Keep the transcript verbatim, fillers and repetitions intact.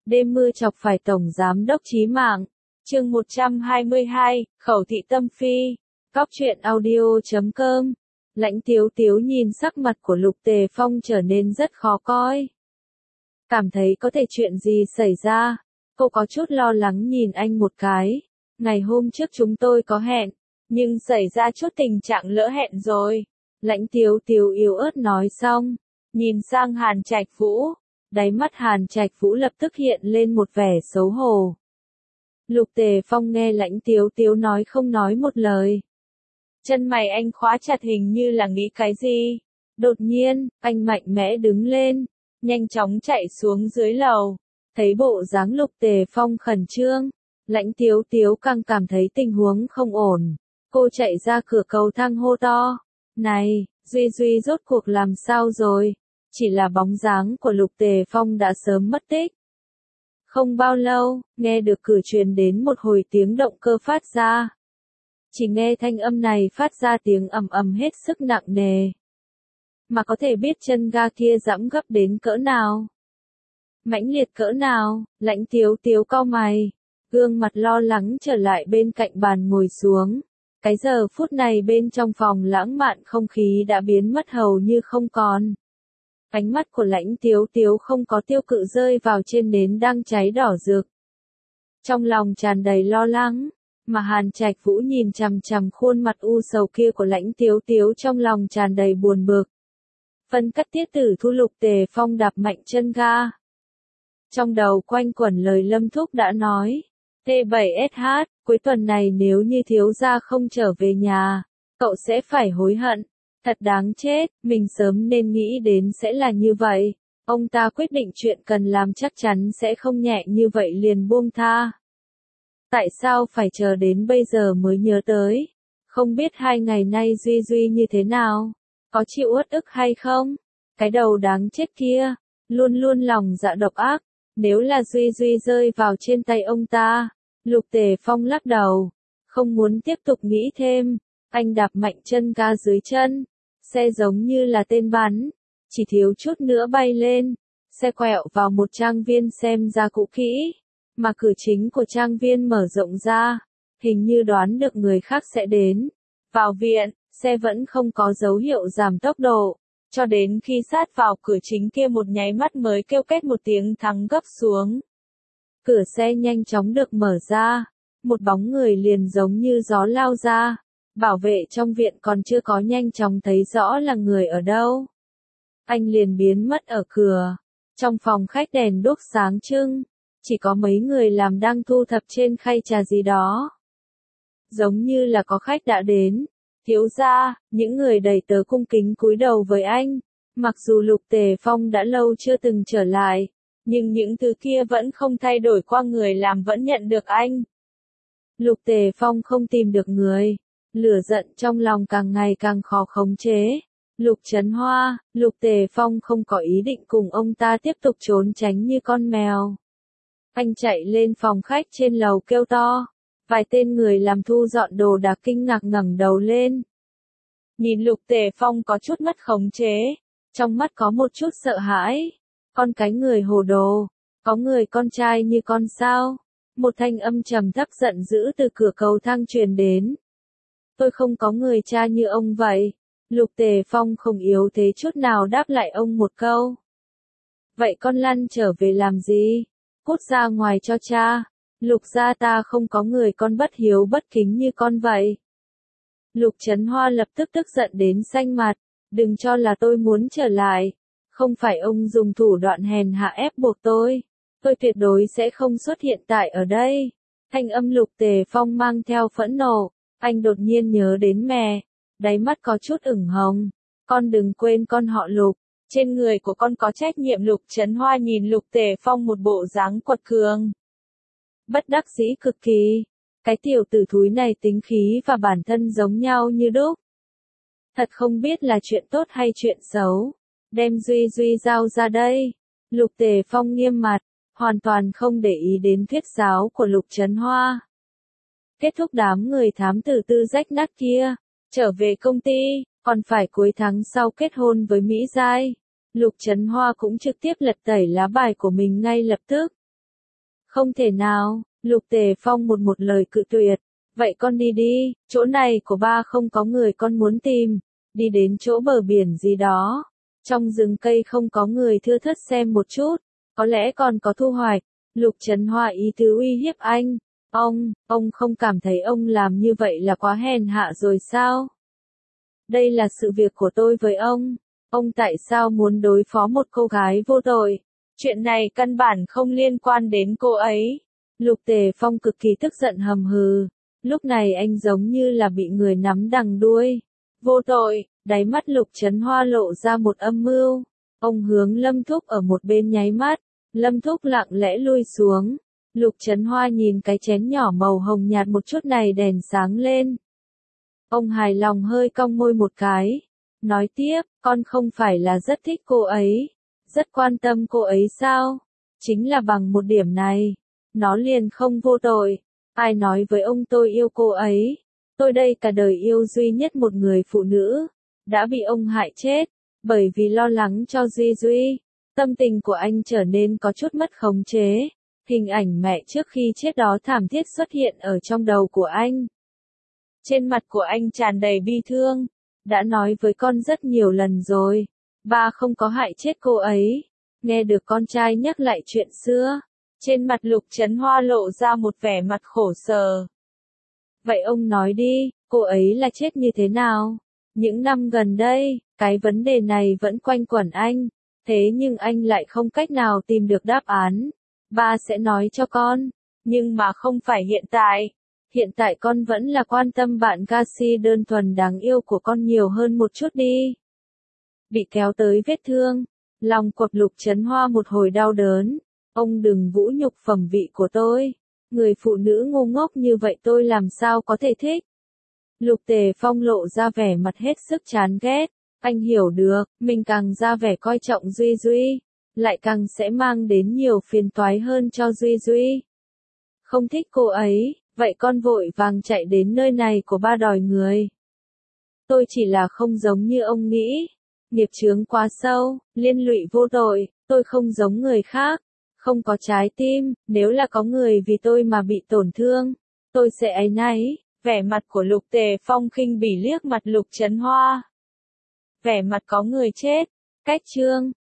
Đêm mưa chọc phải Tổng Giám đốc chí mạng. Chương một trăm hai mươi hai, Khẩu thị tâm phi. Cóc truyện audio chấm com. Lãnh Tiếu Tiếu nhìn sắc mặt của Lục Tề Phong trở nên rất khó coi. Cảm thấy có thể chuyện gì xảy ra. Cô có chút lo lắng nhìn anh một cái. Ngày hôm trước chúng tôi có hẹn, nhưng xảy ra chút tình trạng lỡ hẹn rồi. Lãnh Tiếu Tiếu yếu ớt nói xong, nhìn sang Hàn Trạch Vũ. Đáy mắt Hàn Trạch Vũ lập tức hiện lên một vẻ xấu hổ. Lục Tề Phong nghe Lãnh Tiếu Tiếu nói không nói một lời. Chân mày anh khóa chặt hình như là nghĩ cái gì. Đột nhiên, anh mạnh mẽ đứng lên, nhanh chóng chạy xuống dưới lầu. Thấy bộ dáng Lục Tề Phong khẩn trương, Lãnh Tiếu Tiếu càng cảm thấy tình huống không ổn. Cô chạy ra cửa cầu thang hô to. Này, Duy Duy rốt cuộc làm sao rồi? Chỉ là bóng dáng của Lục Tề Phong đã sớm mất tích. Không bao lâu, nghe được cửa truyền đến một hồi tiếng động cơ phát ra. Chỉ nghe thanh âm này phát ra tiếng ầm ầm hết sức nặng nề. Mà có thể biết chân ga kia giẫm gấp đến cỡ nào. Mãnh liệt cỡ nào, Lãnh Tiếu Tiếu cau mày. Gương mặt lo lắng trở lại bên cạnh bàn ngồi xuống. Cái giờ phút này bên trong phòng lãng mạn không khí đã biến mất hầu như không còn. Ánh mắt của Lãnh Tiếu Tiếu không có tiêu cự rơi vào trên nến đang cháy đỏ rực. Trong lòng tràn đầy lo lắng, mà Hàn Trạch Vũ nhìn chằm chằm khuôn mặt u sầu kia của Lãnh Tiếu Tiếu trong lòng tràn đầy buồn bực. Phân cắt tiết tử thu Lục Tề Phong đạp mạnh chân ga. Trong đầu quanh quẩn lời Lâm Thúc đã nói, T bảy S H, cuối tuần này nếu như thiếu gia không trở về nhà, cậu sẽ phải hối hận. Thật đáng chết, mình sớm nên nghĩ đến sẽ là như vậy. Ông ta quyết định chuyện cần làm chắc chắn sẽ không nhẹ như vậy liền buông tha. Tại sao phải chờ đến bây giờ mới nhớ tới? Không biết hai ngày nay Duy Duy như thế nào? Có chịu uất ức hay không? Cái đầu đáng chết kia, luôn luôn lòng dạ độc ác. Nếu là Duy Duy rơi vào trên tay ông ta, Lục Tề Phong lắc đầu, không muốn tiếp tục nghĩ thêm. Anh đạp mạnh chân ga dưới chân. Xe giống như là tên bắn, chỉ thiếu chút nữa bay lên. Xe quẹo vào một trang viên xem ra cũ kỹ, mà cửa chính của trang viên mở rộng ra, hình như đoán được người khác sẽ đến. Vào viện, xe vẫn không có dấu hiệu giảm tốc độ, cho đến khi sát vào cửa chính kia một nháy mắt mới kêu két một tiếng thắng gấp xuống. Cửa xe nhanh chóng được mở ra, một bóng người liền giống như gió lao ra. Bảo vệ trong viện còn chưa có nhanh chóng thấy rõ là người ở đâu. Anh liền biến mất ở cửa. Trong phòng khách đèn đuốc sáng trưng, chỉ có mấy người làm đang thu thập trên khay trà gì đó. Giống như là có khách đã đến. Thiếu gia, những người đầy tớ cung kính cúi đầu với anh. Mặc dù Lục Tề Phong đã lâu chưa từng trở lại, nhưng những thứ kia vẫn không thay đổi qua người làm vẫn nhận được anh. Lục Tề Phong không tìm được người. Lửa giận trong lòng càng ngày càng khó khống chế. Lục Trấn Hoa, Lục Tề Phong không có ý định cùng ông ta tiếp tục trốn tránh như con mèo. Anh chạy lên phòng khách trên lầu kêu to. Vài tên người làm thu dọn đồ đạc kinh ngạc ngẩng đầu lên. Nhìn Lục Tề Phong có chút mất khống chế. Trong mắt có một chút sợ hãi. Con cái người hồ đồ. Có người con trai như con sao? Một thanh âm trầm thấp giận dữ từ cửa cầu thang truyền đến. Tôi không có người cha như ông vậy. Lục Tề Phong không yếu thế chút nào đáp lại ông một câu. Vậy con lăn trở về làm gì? Cút ra ngoài cho cha. Lục gia ta không có người con bất hiếu bất kính như con vậy. Lục Trấn Hoa lập tức tức giận đến xanh mặt. Đừng cho là tôi muốn trở lại. Không phải ông dùng thủ đoạn hèn hạ ép buộc tôi. Tôi tuyệt đối sẽ không xuất hiện tại ở đây. Thanh âm Lục Tề Phong mang theo phẫn nộ. Anh đột nhiên nhớ đến mẹ, đáy mắt có chút ửng hồng. Con đừng quên con họ Lục, trên người của con có trách nhiệm. Lục Trấn Hoa nhìn Lục Tề Phong một bộ dáng quật cường. Bất đắc dĩ cực kỳ, cái tiểu tử thúi này tính khí và bản thân giống nhau như đúc. Thật không biết là chuyện tốt hay chuyện xấu. Đem Duy Duy giao ra đây. Lục Tề Phong nghiêm mặt, hoàn toàn không để ý đến thuyết giáo của Lục Trấn Hoa. Kết thúc đám người thám tử tư rách nát kia, trở về công ty, còn phải cuối tháng sau kết hôn với Mỹ Giai. Lục Trấn Hoa cũng trực tiếp lật tẩy lá bài của mình ngay lập tức. Không thể nào, Lục Tề Phong một một lời cự tuyệt. Vậy con đi đi, chỗ này của ba không có người con muốn tìm. Đi đến chỗ bờ biển gì đó. Trong rừng cây không có người thưa thớt xem một chút. Có lẽ còn có thu hoạch. Lục Trấn Hoa ý tứ uy hiếp anh. Ông, ông không cảm thấy ông làm như vậy là quá hèn hạ rồi sao? Đây là sự việc của tôi với ông. Ông tại sao muốn đối phó một cô gái vô tội? Chuyện này căn bản không liên quan đến cô ấy. Lục Tề Phong cực kỳ tức giận hầm hừ. Lúc này anh giống như là bị người nắm đằng đuôi. Vô tội, đáy mắt Lục Trấn Hoa lộ ra một âm mưu. Ông hướng Lâm Thúc ở một bên nháy mắt. Lâm Thúc lặng lẽ lui xuống. Lục Trấn Hoa nhìn cái chén nhỏ màu hồng nhạt một chút này đèn sáng lên. Ông hài lòng hơi cong môi một cái. Nói tiếp, con không phải là rất thích cô ấy. Rất quan tâm cô ấy sao? Chính là bằng một điểm này. Nó liền không vô tội. Ai nói với ông tôi yêu cô ấy? Tôi đây cả đời yêu duy nhất một người phụ nữ. Đã bị ông hại chết. Bởi vì lo lắng cho Duy Duy. Tâm tình của anh trở nên có chút mất khống chế. Hình ảnh mẹ trước khi chết đó thảm thiết xuất hiện ở trong đầu của anh. Trên mặt của anh tràn đầy bi thương. Đã nói với con rất nhiều lần rồi. Ba không có hại chết cô ấy. Nghe được con trai nhắc lại chuyện xưa. Trên mặt Lục Trấn Hoa lộ ra một vẻ mặt khổ sở. Vậy ông nói đi, cô ấy là chết như thế nào? Những năm gần đây, cái vấn đề này vẫn quanh quẩn anh. Thế nhưng anh lại không cách nào tìm được đáp án. Ba sẽ nói cho con. Nhưng mà không phải hiện tại. Hiện tại con vẫn là quan tâm bạn ca si đơn thuần đáng yêu của con nhiều hơn một chút đi. Bị kéo tới vết thương. Lòng quặp Lục Trấn Hoa một hồi đau đớn. Ông đừng vũ nhục phẩm vị của tôi. Người phụ nữ ngu ngốc như vậy tôi làm sao có thể thích. Lục Tề Phong lộ ra vẻ mặt hết sức chán ghét. Anh hiểu được, mình càng ra vẻ coi trọng Duy Duy. Lại càng sẽ mang đến nhiều phiền toái hơn cho Duy Duy. Không thích cô ấy, vậy con vội vàng chạy đến nơi này của ba đòi người. Tôi chỉ là không giống như ông nghĩ. Nghiệp chướng quá sâu, liên lụy vô tội, tôi không giống người khác. Không có trái tim, nếu là có người vì tôi mà bị tổn thương, tôi sẽ áy náy. Vẻ mặt của Lục Tề Phong khinh bỉ liếc mặt Lục Trấn Hoa. Vẻ mặt có người chết. Cách chương